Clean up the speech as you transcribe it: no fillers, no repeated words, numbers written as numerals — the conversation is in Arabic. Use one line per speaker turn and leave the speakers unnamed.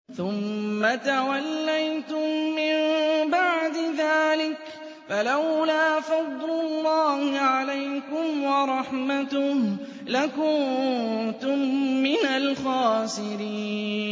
ثُمَّ تَوَلَّيْتُم مِّن بَعْدِ ذَٰلِكَ فَلَوْلَا فَضْلُ اللَّهِ عَلَيْكُمْ وَرَحْمَتُهُ لَكُنتُم مِّنَ الْخَاسِرِينَ